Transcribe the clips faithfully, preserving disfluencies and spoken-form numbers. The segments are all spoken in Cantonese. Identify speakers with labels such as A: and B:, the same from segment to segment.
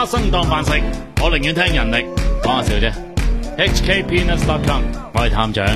A: 花生當飯食，我寧願聽人力。講下笑啫。H K Peanuts dot com， 我係探長。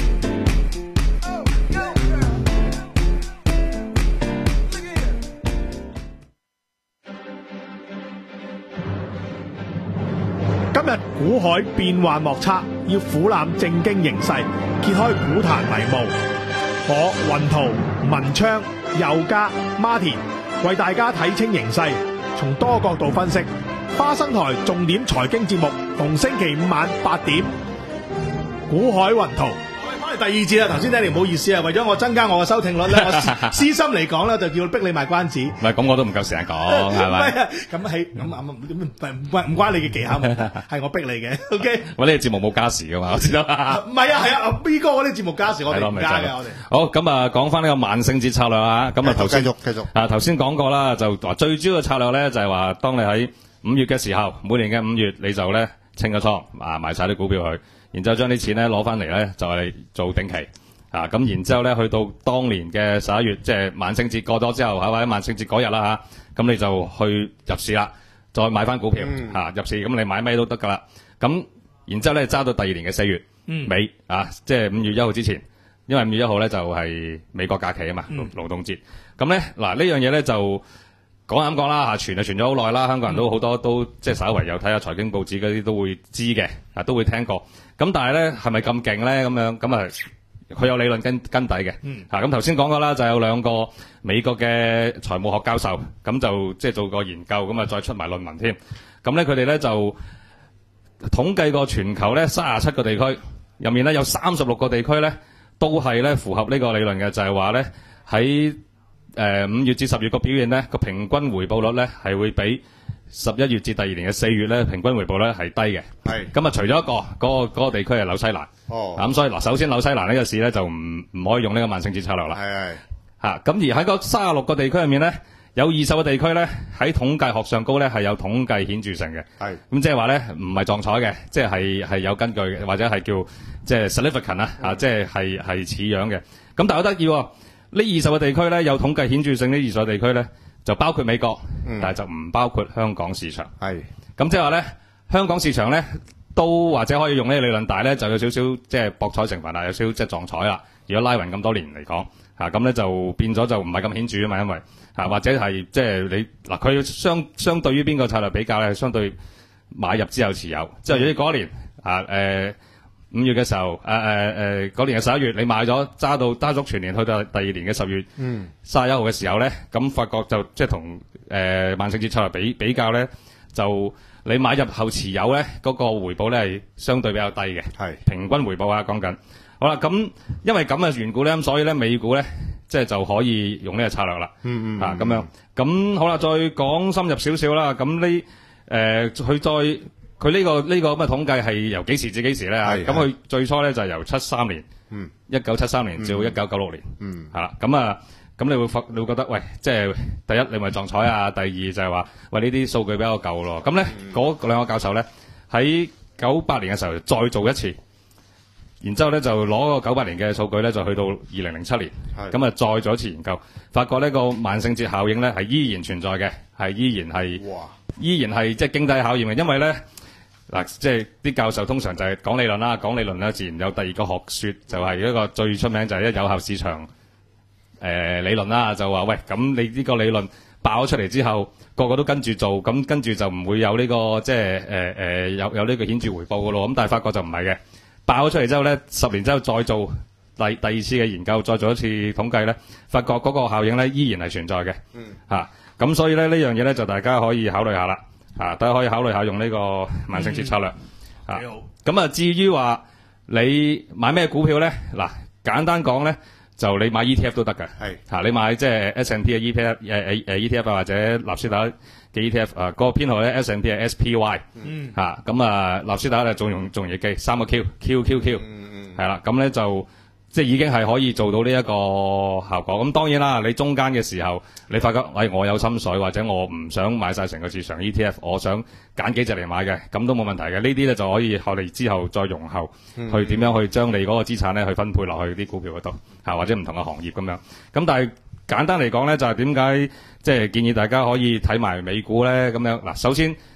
B: 今日股海變幻莫測，要俯瞰政經形勢，揭開股壇迷霧。我雲圖、文昌、佑嘉、Martin 為大家睇清形勢，從多角度分析。花生台重點財經節目，逢星期五晚八點。股海雲圖。第二節啦，頭先聽你唔好意思啊，為咗我增加我嘅收聽率咧，我私心嚟講咧，就叫逼你賣關子。
A: 唔係咁，我都唔夠時間講，係咪？
B: 咁係咁咁唔唔唔關你嘅技巧，係我逼你嘅。O K，
A: 我呢個節目冇加時噶嘛，我知道。
B: 唔係啊，係啊 ，B 哥嗰啲節目加時，我哋唔加嘅，我哋。
A: 好，咁啊，講翻呢個萬聖節策略啊，咁啊頭先
C: 繼續繼續
A: 啊頭先講過啦，就話最主要嘅策略咧，就係話當你喺五月嘅時候，每年嘅五月你就咧清咗倉啊，賣晒啲股票去，然之後將啲錢咧攞翻嚟咧就係做定期。啊，咁然之後咧，去到當年嘅十一月，即係萬聖節過咗之後，或者萬聖節嗰日啦嚇，咁你就去入市啦，再買翻股票、嗯啊、入市，咁你買咩都得噶啦。咁然之後咧，揸到第二年嘅四月尾、嗯、啊，即係五月一號之前，因為五月一號咧就係美國假期啊嘛，勞、嗯、勞動節。咁咧嗱，呢樣嘢咧就講啱講啦嚇，傳就傳咗好耐啦，香港人都好多都即係稍為有睇下財經報紙嗰啲都會知嘅，啊都會聽過。咁但係咧係咪咁勁咧？咁樣咁啊？佢有理論跟跟底嘅，嚇咁頭先講過啦，就有兩個美國嘅財務學教授，咁就即係做過研究，咁啊再出埋論文添。咁咧佢哋咧就統計過全球咧三十七個地區入面咧有三十六個地區咧都係咧符合呢個理論嘅，就係話咧喺誒五月至十月個表現咧個平均回報率咧係會比十一月至第二年嘅四月咧平均回報咧係低嘅。係咁啊，除咗一個嗰、嗰個嗰、嗰個地區係紐西蘭。哦，咁、嗯、所以嗱，首先紐西蘭呢個市咧就唔唔可以用呢個萬聖節策略啦。係係嚇，咁而喺嗰三十六個地區入面咧，有二十個地區咧喺統計學上高咧係有統計顯著性嘅。係咁即係話咧唔係撞彩嘅，即係係係有根據嘅，或者係叫即係 significant 啊嚇，即係係係似樣嘅。咁但係好得意喎，呢二十個地區咧有統計顯著性，呢二十個地區咧就包括美國，嗯、但係就唔包括香港市場。係咁即係話咧，香港市場咧。都或者可以用呢個理論，但係咧就有少少即係博彩成分啦，有少少即係撞彩啦。如果拉勻咁多年嚟講，嚇咁咧就變咗就唔係咁顯著啊嘛，因為嚇、啊、或者係即係你嗱佢相相對於邊個策略比較咧，相對買入之後持有。即係如果嗰年啊誒五月嘅時候，誒誒誒嗰年嘅十一月你買咗揸到揸足全年去到第二年嘅十月三十一號嘅時候咧，咁發覺就即係同誒萬聖節策略比比較咧就。你買入後持有咧，嗰、那個回報咧係相對比較低嘅，係平均回報啊講緊。好啦，咁因為咁嘅緣故咧，咁所以咧美股咧即係就可以用呢個策略啦。嗯嗯啊咁樣。咁好啦，再講深入少少啦。咁呢誒佢再佢呢、這個呢、這個咁嘅統計係由幾時至幾時咧？咁佢最初咧就係由七三年，嗯，一九七三年至到一九九六年，嗯，係啦。咁啊。咁你會發，你會覺得，喂，即係第一你咪撞彩啊，第二就係話，喂呢啲數據比較舊咯。咁咧，嗰、嗯、兩個教授咧喺九八年嘅時候再做一次，然之後咧就攞個九八年嘅數據咧就去到二零零七年，咁啊再做一次研究，發覺呢個萬聖節效應咧係依然存在嘅，係依然係，依然係即係經濟考驗嘅，因為咧嗱，即係啲教授通常就係講理論啦，講理論咧自然有第二個學說，就係、是、一個最出名就係一有效市場。誒、呃、理論啦，就話喂，咁你呢個理論爆咗出嚟之後，個個都跟住做，咁跟住就唔會有呢、這個即係誒誒有有呢個顯著回報㗎咯。咁但係發覺就唔係嘅，爆咗出嚟之後咧，十年之後再做第第二次嘅研究，再做一次統計咧，發覺嗰個效應咧依然係存在嘅。嗯。嚇，咁所以咧呢樣嘢咧就大家可以考慮下啦。嚇，大家可以考慮下用呢個萬聖節策略。嚇、嗯。幾好。咁啊，至於話你買咩股票咧？嗱，簡單講咧。就你買 E T F 都得㗎，係嚇、啊、你買即係 S and P 嘅 E T F 誒誒誒 E T F 啊，或者納斯達克嘅 E T F 啊，嗰個編號咧 S and P 係 S P Y， 嗯嚇咁啊納斯達克咧仲用仲易記三個 Q Q Q Q，嗯嗯係啦，咁咧就即係已經係可以做到呢一個效果。咁當然啦，你中間嘅時候你發覺，喂、哎、我有心水或者我唔想買晒成個市場 E T F， 我想揀幾隻嚟買嘅，咁都冇問題嘅。呢啲咧就可以我哋之後再容後去點樣去將你嗰個資產咧去分配落去啲股票嗰度嚇，或者唔同嘅行業咁樣。咁但係簡單嚟講咧，就係點解即係建議大家可以睇埋美股咧咁樣嗱。首先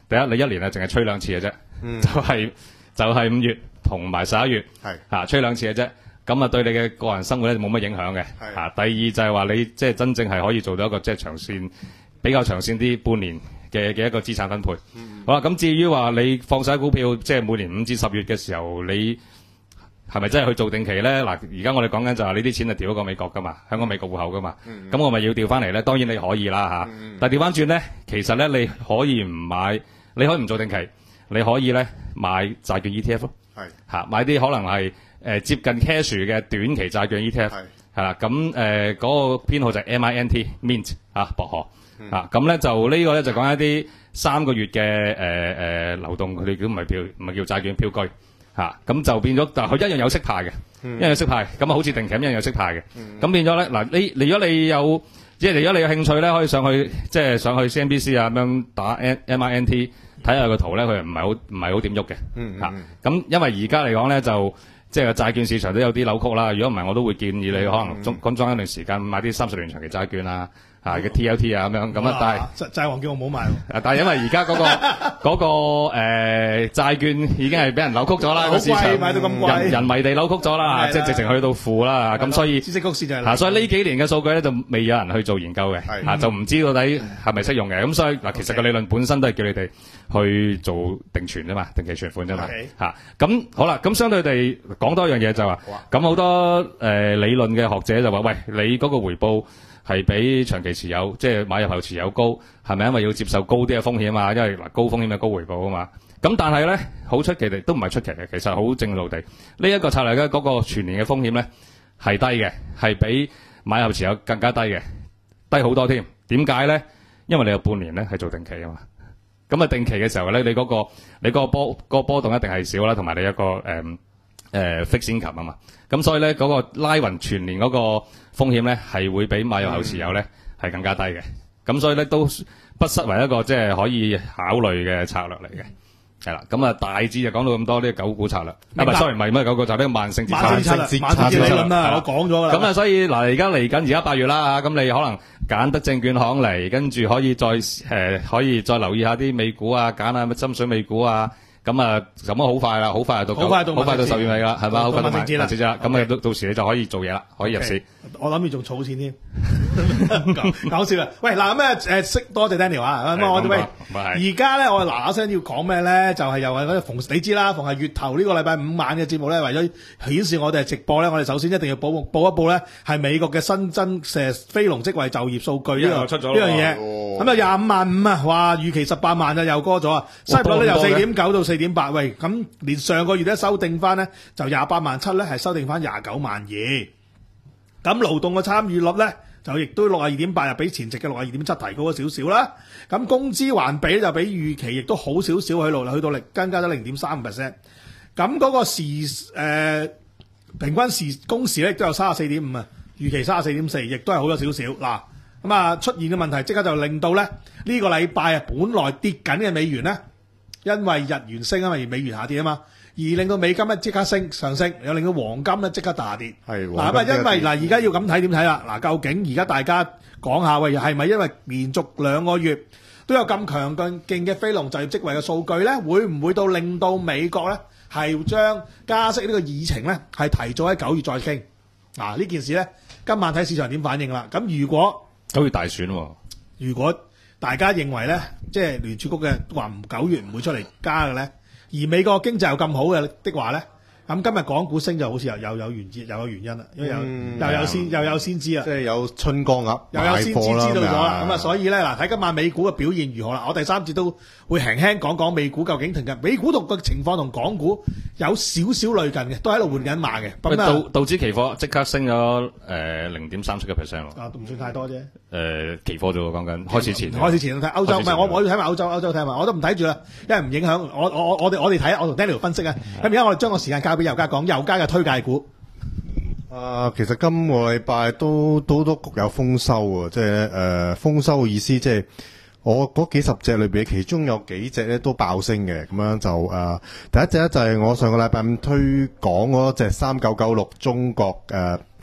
A: 第一你一年啊淨係吹兩次嘅啫，
C: 嗯
A: 就係、就係、五月同埋十一月
C: 係
A: 嚇、啊、吹兩次嘅啫。咁啊對你嘅個人生活咧冇乜影響嘅
C: 係
A: 嚇。第二就係話你即係真正係可以做到一個即係長線比較長線啲半年嘅嘅一個資產分配。
C: 嗯、
A: 好啦，咁至於話你放晒股票，即係每年五至十月嘅時候，你係咪真係去做定期咧？嗱，而家我哋講緊就係呢啲錢係調咗過美國噶嘛，香港美國戶口噶嘛。咁、
C: 嗯、
A: 我咪要調翻嚟咧？當然你可以啦嚇。
C: 嗯、
A: 但係調翻轉咧，其實咧你可以唔買，你可以唔做定期，你可以咧買債券 E T F 咯。
C: 係
A: 嚇，買啲可能係。誒、呃、接近 cash 嘅短期債券 E T F 係啦，咁誒嗰個編號就係 M I N T Mint 啊薄荷、嗯、啊，咁咧就呢個咧就講一啲三個月嘅誒誒流動，佢哋叫唔係票唔係叫債券票據嚇，咁、啊、就變咗，但係佢一樣有息派嘅，
C: 嗯、
A: 一樣有息派，咁啊好似定期咁一樣有息派嘅，咁、
C: 嗯、
A: 變咗咧嗱，你你如果你有即係如果你有興趣咧，可以上去即係上去 C N B C 啊咁樣打 M I N T 睇下個圖咧，佢唔係好唔係好點喐嘅嚇，咁、
C: 嗯嗯
A: 啊、因為而家嚟講咧就。即係債券市場都有啲扭曲啦，如果唔係我都會建議你可能中剛裝一段時間買啲三十年長期債券啊，嚇嘅 T L T 啊咁樣咁啊，但係
B: 債王叫我唔好買喎。
A: 啊，但係因為而家嗰個嗰個誒債券已經係俾人扭曲咗啦，個市場
B: 買到咁貴，
A: 人人為地扭曲咗啦，即係直情去到負啦，咁所以
B: 知識曲線就係
A: 嚇，所以呢幾年嘅數據咧就未有人去做研究嘅，嚇就唔知到底係咪適用嘅，咁所以嗱，其實個理論本身都係叫你哋去做定存啫嘛，定期存款啫嘛，嚇咁好啦，咁相對地講多一樣嘢就話，咁好多誒理論嘅學者就話，喂，你嗰個回報係比長期持有，即係買入後持有高，係咪因為要接受高啲嘅風險啊？因為嗱高風險嘅高回報啊嘛。咁但係咧，好出奇地都唔係出奇嘅，其實好正路地，呢一個策略咧嗰個全年嘅風險咧係低嘅，係比買後持有更加低嘅，低好多添。點解咧？因為你有半年咧係做定期啊嘛。咁啊定期嘅時候咧，你嗰個你嗰個波嗰個波動一定係少啦，同埋你一個誒誒 fixed income 啊嘛。咁所以咧嗰個拉勻全年嗰個風險咧係會比買入後持有咧係更加低嘅。咁所以咧都不失為一個即係可以考慮嘅策略嚟嘅。係啦，咁啊大致就講到咁多呢個九股策略。啊唔係 sorry 唔係咩九股，就係呢個萬聖節
B: 慢性策略，慢性理論啦，我講咗啦。
A: 咁啊，所以嗱，而家嚟緊而家八月啦，咁你可能揀得證券行嚟，跟住可以再誒、呃、可以再留意下啲美股啊，揀下乜深水美股啊。咁啊，咁啊好快啦，好快到好快到好快到十月尾啦，係嘛？好快到萬聖節啦，咁啊到到時你就可以做嘢啦，可以入市。
B: 我諗住仲儲錢添，搞笑啦！喂，嗱咁啊誒，識多謝 Daniel 啊，咁我哋喂，而家咧我嗱嗱聲要講咩咧？就係又係嗰啲逢你知啦，逢係月頭呢個禮拜五晚嘅節目咧，為咗顯示我哋係直播咧，我哋首先一定要報報一報咧，係美國嘅新增誒非農職位就業數據呢個
A: 出咗
B: 呢樣嘢。咁啊廿五萬五啊，哇預期十八萬啊，又過咗啊，失業率咧由四點九到四點八，喂，咁連上個月咧修訂翻咧就廿八萬七咧，係修訂翻廿九萬二。咁勞動嘅參與率咧，就亦都六十二點八，又比前值嘅六十二點七提高咗少少啦。咁工資環比就比預期亦都好少少喺度，去到零增加咗零點三 percent。咁嗰個時誒、呃、平均時工時咧，亦都有三十四點五啊，預期三十四點四，亦都係好咗少少。嗱，咁啊出現嘅問題，即刻就令到咧呢、呢個禮拜啊，本來跌緊嘅美元咧，因為日元升啊嘛，而美元下跌啊嘛。而令到美金咧即刻升上升，又令到黃金咧即刻大跌。
C: 係
B: 嗱咁啊，因為嗱而家要咁睇點睇啦？嗱，究竟而家大家講下喂，係咪因為連續兩個月都有咁強勁嘅非農就業職位嘅數據咧，會唔會到令到美國咧係將加息呢個議程咧係提早喺九月再傾？嗱呢件事咧，今晚睇市場點反應啦。咁如果
A: 九月大選喎，
B: 如果大家認為咧，即係聯儲局嘅話唔九月唔會出嚟加嘅咧？而美國經濟又咁好嘅的話咧，咁今日港股升就好似又又有原因，又有原因啦，因為有、嗯、又有先又有先知啦，
C: 即係有春江鴨，
B: 又有先知知道咗啦。咁啊，
C: 啊，
B: 所以咧嗱，睇今晚美股嘅表現如何啦？我第三節都會輕輕講講美股究竟停緊，美股同個情況同港股有少少類近嘅，都喺度換緊馬嘅。咁
A: 道道指期貨即刻升咗誒零點三七個 percent 喎。
B: 啊，都唔算太多啫。
A: 誒、呃，期貨啫喎，講緊開始前。
B: 開始前睇歐洲，唔係我我要睇埋歐洲，歐洲睇埋，我都唔睇住啦，因為唔影響我我我哋我哋睇，我同 Daniel 分析啊。咁而家我哋將個時間交俾尤家講，尤家嘅推介股。
C: 啊，其實今個禮拜都都都局有豐收啊，即係誒豐收嘅意思，即係我嗰幾十隻裏邊，其中有幾隻咧都爆升嘅，咁樣就誒、呃、第一隻咧就係我上個禮拜五推廣嗰隻三九九六中國誒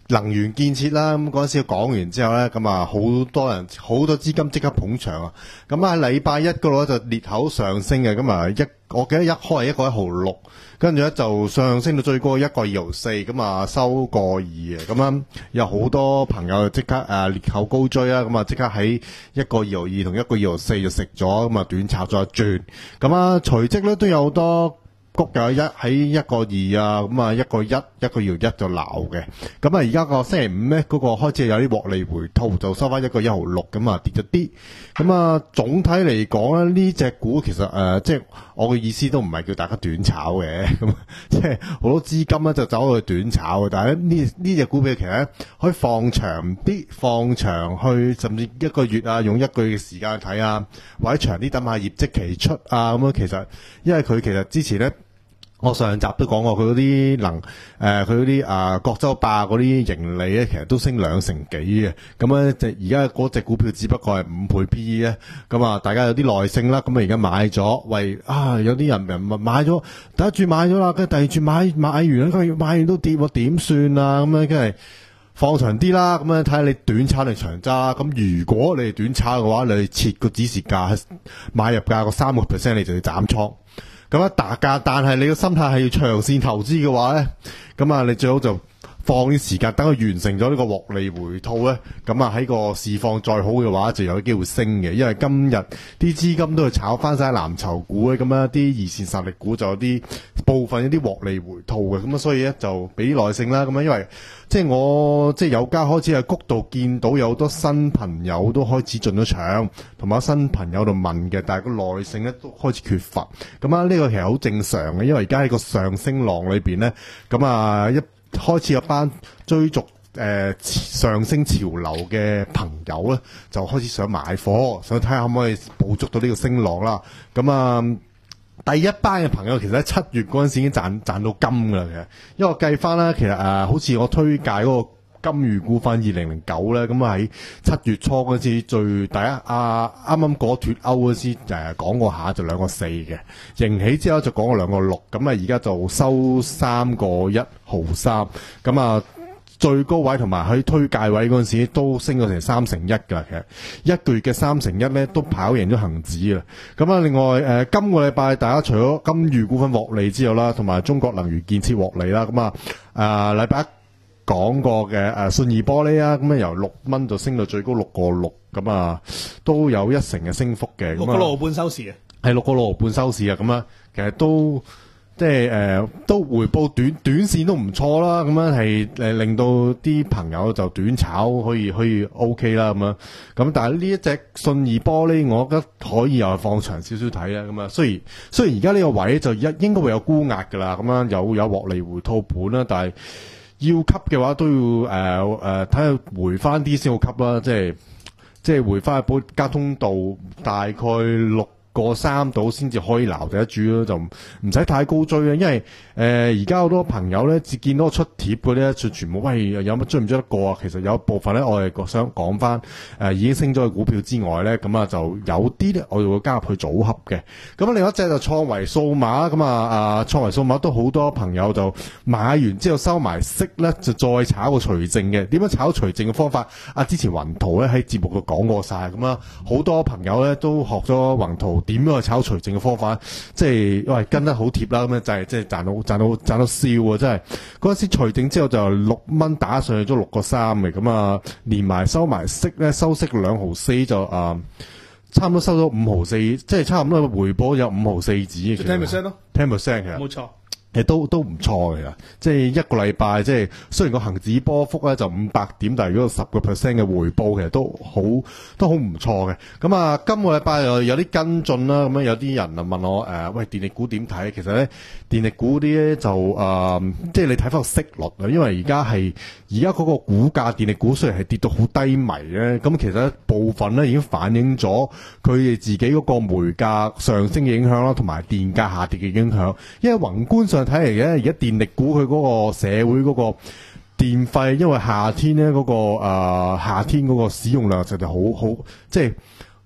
C: 能源建設啦，咁嗰陣時講完之後咧，咁啊好多人好多資金即刻捧場啊！咁啊禮拜一嗰度就裂口上升嘅，咁啊一我記得一開係一個一毫六，跟住咧就上升到最高一個二毫四，咁啊收個二嘅，咁樣有好多朋友就即刻誒裂口高追啦，咁啊即刻喺一個二毫二同一個二毫四就食咗，咁啊短炒咗一轉，咁啊隨即咧都有好多。谷有一喺一個二啊，咁啊一個一一個搖一就鬧嘅，咁啊而家個星期五咧嗰個開始有啲獲利回吐，就收翻一個一毫六，咁啊跌咗啲，咁啊總體嚟講咧呢隻股其實誒、呃、即係我嘅意思都唔係叫大家短炒嘅，咁即係好多資金咧就走去短炒嘅，但係呢呢隻股票其實咧可以放長啲，放長去甚至一個月啊，用一個月嘅時間去睇啊，或者長啲等下業績期出啊，咁樣其實因為佢其實之前咧。我上集都講過佢嗰啲能誒佢嗰啲啊國洲霸嗰啲盈利咧，其實都升兩成幾嘅。咁咧，就而家嗰隻股票只不過係五倍 P E 咧。咁啊，大家有啲耐性啦。咁啊，而家買咗，喂啊，有啲人人買咗第一注買咗啦，跟住第二注買買完啦，跟住買完都跌喎，點算啊？咁樣跟住放長啲啦。咁樣睇下你短炒定長揸。咁如果你係短炒嘅話，你設個指示價買入價個三個 percent，你就要斬倉。咁啊，大價，但係你個心態係要長線投資嘅話咧，咁啊，你最好就放啲時間，等佢完成咗呢個獲利回吐咧，咁啊喺個市況再好嘅話，就有機會升嘅。因為今日啲資金都係炒翻晒藍籌股咧，咁啊啲二線實力股就有啲部分一啲獲利回吐嘅，咁啊所以咧就俾啲耐性啦。咁啊，因為即係我即係有家開始喺谷度見到有好多新朋友都開始進咗場，同埋新朋友度問嘅，但係個耐性咧都開始缺乏。咁啊呢個其實好正常嘅，因為而家喺個上升浪裏邊咧，咁啊一開始有班追逐誒、呃、上升潮流嘅朋友咧，就開始想買貨，想睇下可唔可以捕捉到呢個升浪啦。咁啊，第一班嘅朋友其實喺七月嗰陣時已經賺賺到金噶啦，其實，因為我計翻啦，其實誒、呃、好似我推介嗰個金隅股份二零零九咧，咁啊喺七月初嗰陣時最第一啊啱啱過脫歐嗰陣時誒講過下就兩個四嘅，迎起之後就講過兩個六，咁啊而家就收三個一毫三，咁啊最高位同埋喺推介位嗰陣時都升咗成三成一噶，其實一個月嘅三成一咧都跑贏咗恒指啦。咁啊另外誒、呃、今個禮拜大家除咗金隅股份獲利之後啦，同埋中國能源建設獲利啦，咁啊誒禮拜一講過嘅誒信義玻璃啊，咁啊由六蚊就升到最高六個六，咁啊都有一成嘅升幅嘅。
B: 六個六毫半收市啊，
C: 係六個六毫半收市啊，咁啊其實都即係誒、呃、都回報短短線都唔錯啦，咁樣係誒令到啲朋友就短炒可以可以 OK 啦咁樣。咁但係呢一隻信義玻璃，我覺得可以又係放長少少睇啦。咁啊雖然雖然而家呢個位就一應該會有沽壓㗎啦，咁樣有有獲利回吐盤啦，但係要吸嘅話都要誒誒睇下回翻啲先好吸啦，即係即係回翻去保交通道大概六個三度先至可以撈第一注咯，就唔唔使太高追啦。因為誒而家好多朋友咧，只見到出貼嗰啲咧，就全部喂有乜追唔追得過啊？其實有一部分咧，我哋想講翻誒已經升咗嘅股票之外咧，咁啊就有啲咧，我哋會加入去組合嘅。咁另一隻就創維數碼，咁啊啊創維數碼都好多朋友就買完之後收埋息咧，就再炒個除淨嘅。點樣炒除淨嘅方法？啊之前雲圖咧喺節目度講過晒，咁啊好多朋友咧都學咗雲圖。點樣去炒除淨嘅方法？即係因為跟得好貼啦，咁樣就係即係賺到賺到賺到笑啊！真係嗰陣時除淨之後就六蚊打上去咗六個三嘅，咁啊連埋收埋息咧，收息兩毫四就啊、呃、差唔多收咗五毫四，即係差唔多回報有五毫四紙嘅。
B: ten percent 咯
C: ，ten percent 其實
B: 冇錯。
C: 誒都都唔錯嘅，即係一個禮拜，即係雖然個恒指波幅咧就五百點，但係如果十個 percent 嘅回報，其實都好都好唔錯嘅。咁啊，今個禮拜又有啲跟進啦，咁樣有啲人啊問我誒、呃，喂電力股點睇？其實咧電力股啲咧就誒、呃，即係你睇翻個息率啊，因為而家係而家嗰個股價電力股雖然係跌到好低迷咧，咁其實部分咧已經反映咗佢哋自己嗰個煤價上升嘅影響啦，同埋電價下跌嘅影響，因為宏觀上睇嚟嘅，而家電力股佢嗰個社會嗰個電費，因為夏天咧嗰、嗰個誒、呃、夏天嗰個使用量實在好好，即係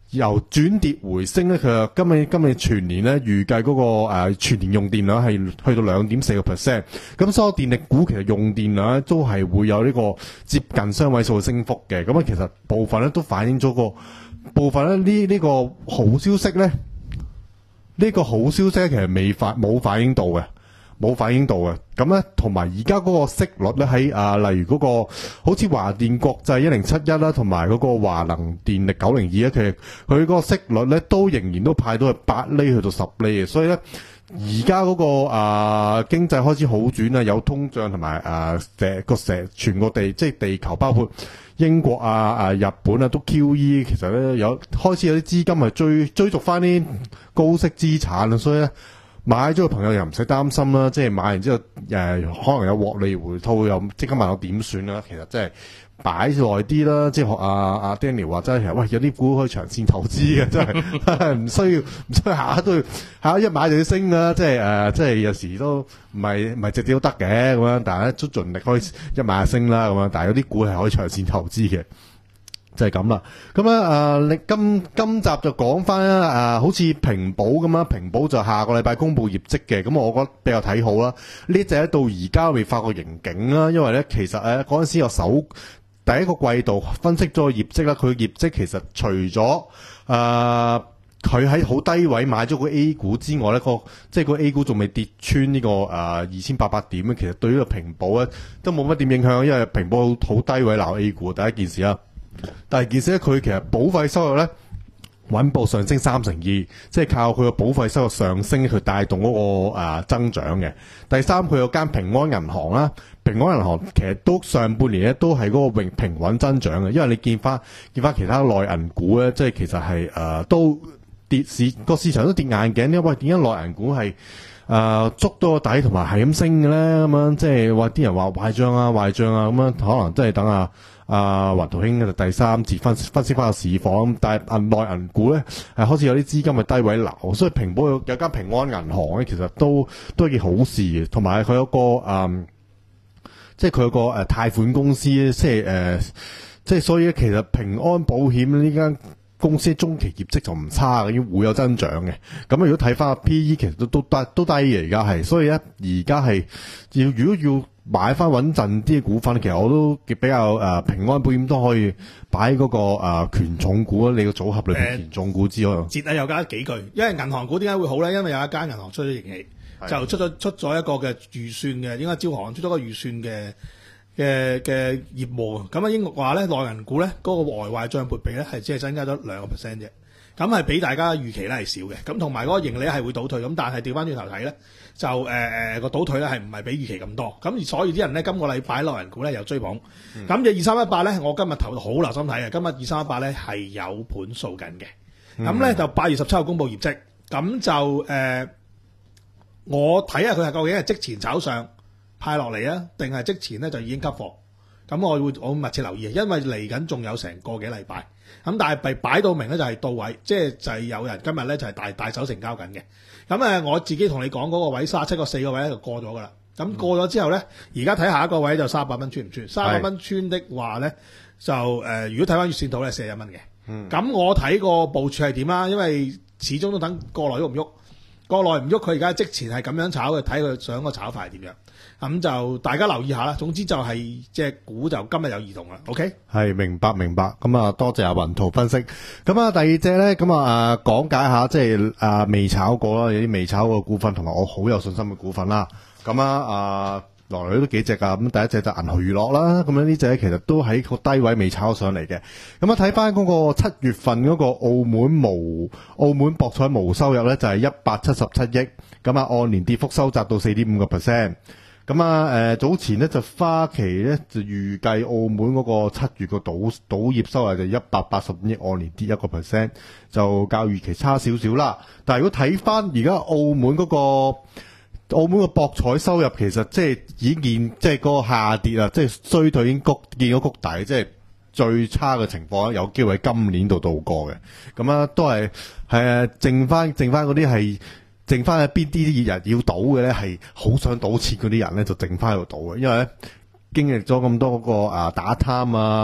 C: 由轉跌回升咧，佢今年今年全年咧預計嗰個誒、呃、全年用電量係去到兩點四個 percent， 咁所有電力股其實用電量咧都係會有呢個接近雙位數嘅升幅嘅，咁啊其實部分咧都反映咗個部分咧呢呢、呢個好消息咧，呢、呢個好消息其實未反冇反映到嘅。冇反映到嘅，咁咧同埋而家嗰個息率咧喺啊，例如嗰、嗰個好似華電國際一零七一啦，同埋嗰個華能電力九零二咧，其實佢嗰個息率咧都仍然都派到係八厘去到十厘嘅，所以咧而家嗰個啊經濟開始好轉啊，有通脹同埋啊成個成全個地即係地球包括英國啊啊日本啊都 Q E， 其實咧有開始有啲資金係追追逐翻啲高息資產啊，所以咧。買咗嘅朋友又唔使擔心啦，即係買完之後誒、呃，可能有獲利回吐，又即刻問我點算啦。其實即係擺耐啲啦，即係學阿阿 Daniel 話齋，其實喂有啲股可以長線投資嘅，真係唔需要唔需要下下都要下下一買就要升啦。即係誒、呃，即係有時都唔係唔係直接都得嘅咁樣，但係咧都盡力可以一買就升啦咁樣。但係有啲股係可以長線投資嘅。就係咁啦，咁咧誒，你今今集就講翻啦，誒，好似平保咁啦，平保就下個禮拜公布業績嘅，咁我覺得比較睇好啦。呢隻咧到而家未發過盈警啦，因為咧其實誒嗰陣時有首第一個季度分析咗個業績啦，佢業績其實除咗誒佢喺好低位買咗個 A 股之外咧，個即係個 A 股仲未跌穿呢個誒二千八百點咧，其實對於個平保咧都冇乜點影響，因為平保好低位鬧 A 股，第一件事啦。第二件事咧，佢其實保費收入咧穩步上升三成二，即係靠佢個保費收入上升，佢帶動嗰、那個誒、呃、增長嘅。第三，佢有間平安銀行啦，平安銀行其實都上半年咧都係嗰個平平穩增長嘅，因為你見翻見翻其他內銀股咧，即係其實係誒、呃、都跌市個市場都跌眼鏡咧。喂，點解內銀股係誒、呃、捉到個底同埋係咁升嘅咧？咁樣即係話啲人話壞帳啊壞帳啊咁樣，可能真係等啊。啊，雲圖兄第三節分分析翻個市況，但係銀內銀股咧係開始有啲資金嘅低位流，所以平保有有間平安銀行咧，其實都都係件好事嘅，同埋佢有個誒、嗯，即係佢有個誒貸款公司咧，即係誒、呃，即係所以咧，其實平安保險呢間公司中期業績就唔差嘅，已經會有增長嘅。咁如果睇翻個 P E， 其實都都低都低嘅，而家係，所以咧而家係要如果要。買翻穩陣啲嘅股份，其實我都比較誒、呃、平安保險都可以擺喺嗰個誒、呃、權重股啊，你個組合裏邊權重股之外，
B: 節啊又加幾句，因為銀行股點解會好咧？因為有一間銀行出咗盈喜，就出咗出咗一個嘅預算嘅，應該招行出咗個預算嘅嘅嘅業務。咁啊，英國話咧內銀股咧嗰、那個外壞賬撥備咧係只係增加咗兩個 percent 啫。咁係比大家預期咧係少嘅，咁同埋嗰個盈利係會倒退，咁但係調翻轉頭睇咧，就誒誒個倒退咧係唔係比預期咁多，咁而所以啲人咧今個禮拜內銀股咧又追捧，咁就二三一八咧，我今日頭好留心睇嘅，今日二三一八咧係有盤數緊嘅，咁咧、嗯、就八月十七號公佈業績，咁就誒、呃、我睇下佢係究竟係即前炒上派落嚟啊，定係即前咧就已經吸貨，咁我會我會密切留意，因為嚟緊仲有成個幾禮拜。咁但係被擺到明咧就係到位，即係就係有人今日咧就係大大手成交緊嘅。咁誒我自己同你講嗰個位三十七個四個位咧就過咗噶啦。咁過咗之後咧，而家睇下一個位就三百蚊穿唔穿？三百蚊穿的話咧就誒、呃，如果睇翻月線圖咧四十蚊嘅。咁、嗯、我睇個部署係點啦？因為始終都等國內喐唔喐，國內唔喐，佢而家即前係咁樣炒嘅，睇佢想個炒法係點樣。咁就大家留意下啦。總之就係隻股就今日有異動啦。OK，係
C: 明白明白。咁啊，多謝阿雲圖分析。咁啊，第二隻咧，咁啊誒講解下，即係啊未炒過啦，有啲未炒過嘅股份，同埋我好有信心嘅股份啦。咁啊啊來來都幾隻噶。咁第一隻就銀河娛樂啦。咁樣呢隻其實都喺個低位未炒上嚟嘅。咁啊睇翻嗰個七月份嗰個澳門無澳門博彩無收入咧，就係一百七十七億。咁啊按年跌幅收窄到四點五個 percent。咁啊，誒、呃、早前咧就花旗咧就預計澳門嗰個七月個賭賭業收入就一百八十五億，按年跌一個 percent， 就較預期差少少啦。但係如果睇翻而家澳門嗰、那個澳門個博彩收入，其實即係已經見即係嗰個下跌啊，即係衰退已經谷見咗谷底，即係最差嘅情況有機會喺今年度度過嘅。咁啊，都係係誒剩翻剩翻嗰啲係。剩翻喺邊啲人要賭嘅咧，係好想賭錢嗰啲人咧，就剩翻喺度賭嘅，因為咧經歷咗咁多嗰個啊打貪啊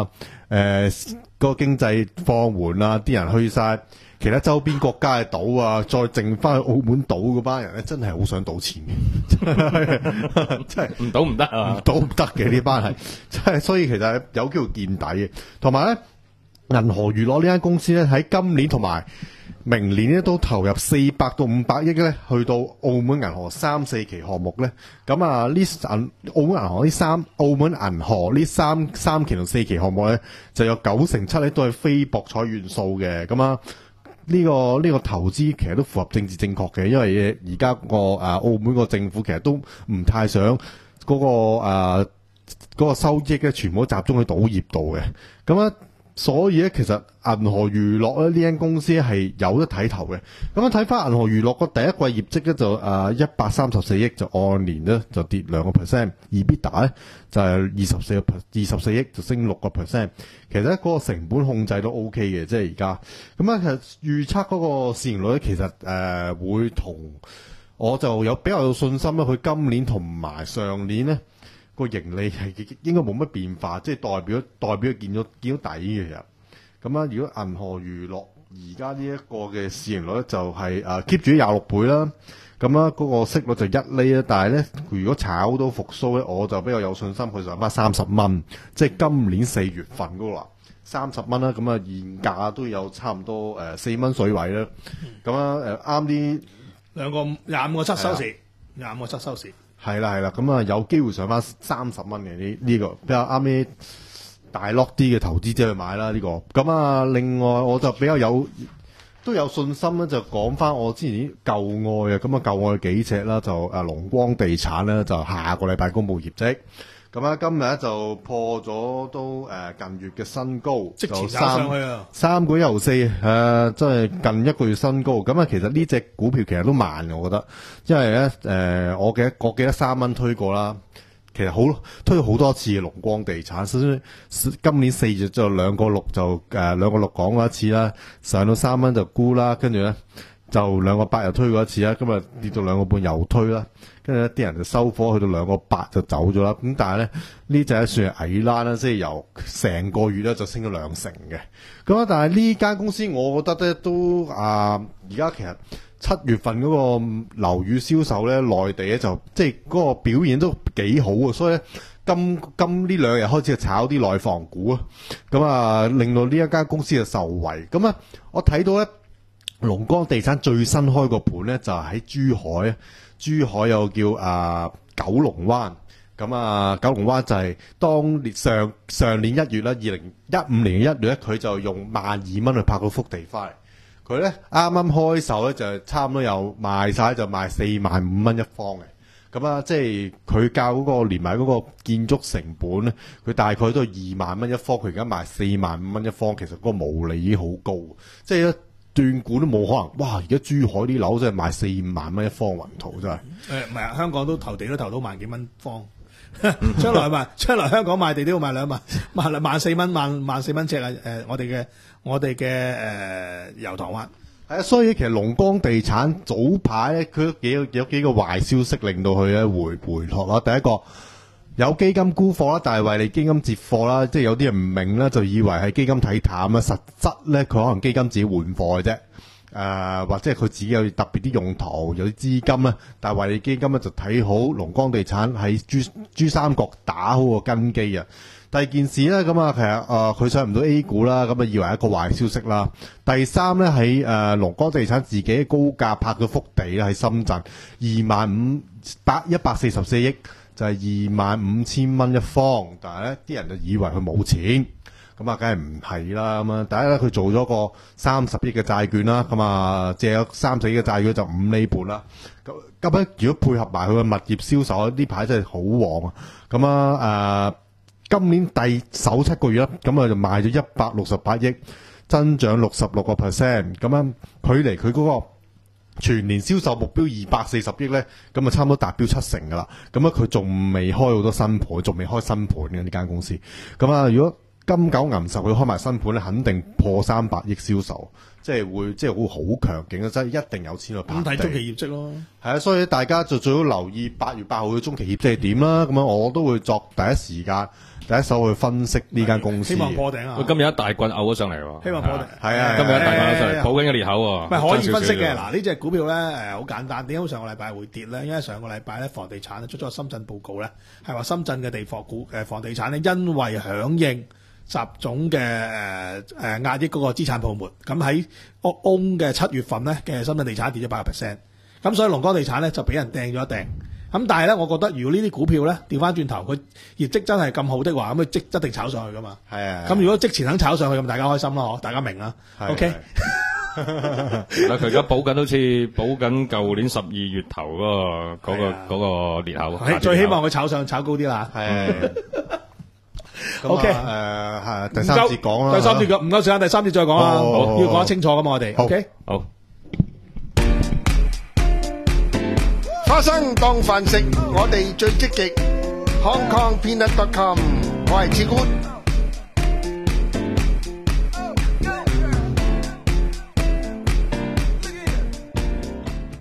C: 誒嗰個經濟放緩啊，啲人去晒其他周邊國家嘅島啊，再剩翻去澳門島嗰班人咧，真係好想賭錢嘅，真係
A: 唔賭唔得啊
C: 唔！賭唔得嘅呢班係，真係所以其實有機會見底嘅。同埋咧，銀河娛樂呢間公司咧喺今年同埋明年咧都投入四百到五百億咧，去到澳門銀河三四期項目咧。咁啊，呢銀澳門銀河呢三澳門銀河呢三三期同四期項目咧，就有九成七咧都係非博彩元素嘅。咁啊，呢、這個呢、這個投資其實都符合政治正確嘅，因為而家個誒澳門個政府其實都唔太想嗰、那個誒嗰、啊那個收益咧，全部都集中喺賭業度嘅。咁啊。所以咧，其實銀河娛樂咧呢間公司係有得睇頭嘅。咁樣睇翻銀河娛樂個第一季業績咧就誒一百三十四億，就按年咧就跌兩個 percent，EBITDA 咧就係二十四個二十四億就升六個 percent。其實咧嗰個成本控制都 OK 嘅，即係而家。咁啊，其實預測嗰個市盈率咧，其實誒、呃、會同我就有比較有信心啦。佢今年同埋上年咧。個盈利係應該冇乜變化，即係代表代表見咗見到底嘅其實。咁啊，如果銀河娛樂而家呢一個嘅市盈率咧就係誒 keep 住廿六倍啦。咁啊，嗰個息率就一厘啦。但係咧，如果炒到復甦咧，我就比較有信心佢上翻三十蚊，即係今年四月份嗰個啦，三十蚊啦。咁啊，現價都有差唔多誒四蚊水位啦。咁啊誒啱啲
B: 兩個廿五個七收市，廿五個七收市。
C: 係啦係啦，咁啊有機會上翻三十蚊嘅呢呢個比較啱啲大 lock 啲嘅投資者去買啦呢、這個。咁啊，另外我就比較有都有信心咧，就講翻我之前啲舊愛啊，咁啊舊愛幾隻啦，就誒龍光地產咧，就下個禮拜公佈業績。咁啊，今日咧就破咗都誒近月嘅新高，
B: 即前
C: 就
B: 炒上去啊，
C: 三個一毫四誒，即係近一個月新高。咁啊，其實呢隻股票其實都慢嘅，我覺得，因為咧誒、呃，我記得我記得三蚊推過啦，其實好推咗好多次嘅龍光地產，所以今年四月就兩個六就誒兩個六講過一次啦，上到三蚊就沽啦，跟住咧就兩個八又推過一次啦，今日跌到兩個半又推啦。跟住咧，啲人就收火去到兩個八就走咗啦。咁但係咧，呢隻算係矮啦啦，即係由成個月咧就升咗兩成嘅。咁啊，但係呢間公司我覺得咧都啊，而家其實七月份嗰個樓宇銷售咧，內地咧就即係嗰個表現都幾好啊。所以咧，今今呢兩日開始就炒啲內房股啊，咁啊令到呢一間公司就受惠。咁啊，我睇到咧，龍光地產最新開個盤咧就係喺珠海啊。珠海又叫啊九龍灣，咁啊九龍灣就係當年上上年一月啦，二零一五年嘅一月咧，佢就用萬二蚊去拍個幅地翻嚟。佢咧啱啱開售咧就差唔多有賣晒，就賣四萬五蚊一方嘅。咁啊，即係佢教嗰個連埋嗰個建築成本咧，佢大概都係二萬蚊一方，佢而家賣四萬五蚊一方，其實嗰個毛利已經好高，即係斷估都冇可能，哇！而家珠海啲樓真係賣四五萬蚊一方，雲圖真係。誒
B: 唔係啊，香港都投地都投到萬幾蚊方，將來賣將來香港賣地都要賣兩萬萬萬四蚊萬萬四蚊尺啊！誒、呃，我哋嘅我哋嘅誒油塘灣
C: 係啊，所以其實龍光地產早排咧，佢都幾有有幾個壞消息令到佢咧回回落啦。第一個有基金沽貨啦，但係為你基金接貨啦，即係有啲人唔明啦，就以為係基金睇淡啦，實質咧佢可能基金自己換貨嘅啫，誒、呃、或者係佢自己有特別啲用途，有啲資金咧，但係為你基金咧就睇好龍光地產喺珠珠三角打好個根基啊。第二件事咧，咁啊其實誒佢上唔到 A 股啦，咁啊以為一個壞消息啦。第三咧喺誒龍光地產自己高價拍咗幅地啦，喺深圳二萬五百一百四十四億。就係二萬五千蚊一方，但係咧啲人就以為佢冇錢，咁啊梗係唔係啦咁啊！第一咧佢做咗個三十億嘅債券啦，咁啊借咗三十億嘅債券就五厘半啦。咁咁咧如果配合埋佢嘅物業銷售，呢排真係好旺啊！咁啊誒，今年第首七個月啦，咁啊就賣咗一百六十八億，增長六十六個 percent，咁樣距離佢嗰個全年銷售目標二百四十億咧，咁啊差唔多達標七成噶啦。咁啊佢仲未開好多新盤，仲未開新盤嘅呢間公司。咁啊，如果金九銀十佢開埋新盤咧，肯定破三百億銷售，即係會即係會好強勁啊！真係一定有錢去拍地。
B: 咁睇中期業績咯。
C: 係啊，所以大家就最好留意八月八號嘅中期業績係點啦。咁樣我都會作第一時間、第一手去分析呢間公司。
B: 希望破頂啊！
A: 喂，今日一大棍嘔咗上嚟喎。
B: 希望破頂。
C: 係啊，
A: 今日一大棍嘔上嚟，
B: 係
A: 補緊個裂口喎。
B: 唔係可以分析嘅。
A: 爭少少
B: 嗱，呢隻股票咧誒好簡單，點解上個禮拜會跌咧？因為上個禮拜咧房地產咧出咗個深圳報告咧，係話深圳嘅地貨股誒房地產咧，因為響應習總嘅誒誒壓抑嗰個資產泡沫，咁喺歐歐嘅七月份咧嘅深圳地產跌咗八個 percent，咁所以龍江地產咧就俾人掟咗一掟。咁但係咧，我覺得如果呢啲股票咧調翻轉頭，佢業績真係咁好的話，咁佢即一定炒上去噶嘛。
C: 係啊。
B: 咁如果即前肯炒上去，咁大家開心咯，大家明啦。OK。
A: 嗱，佢而家補緊好似補緊舊年十二月頭嗰個嗰個嗰個裂口。
B: 最希望佢炒上炒高啲啦。
C: 係。
B: O K，
C: 誒係第三節講啦，
B: 第三節嘅唔夠時間，第三節再講啦，
C: 好
B: 要講得清楚噶嘛，我哋 O K，
A: 好。
D: 花生當飯食，我哋最積極。Hong Kong Peanut dot com， 我係志官。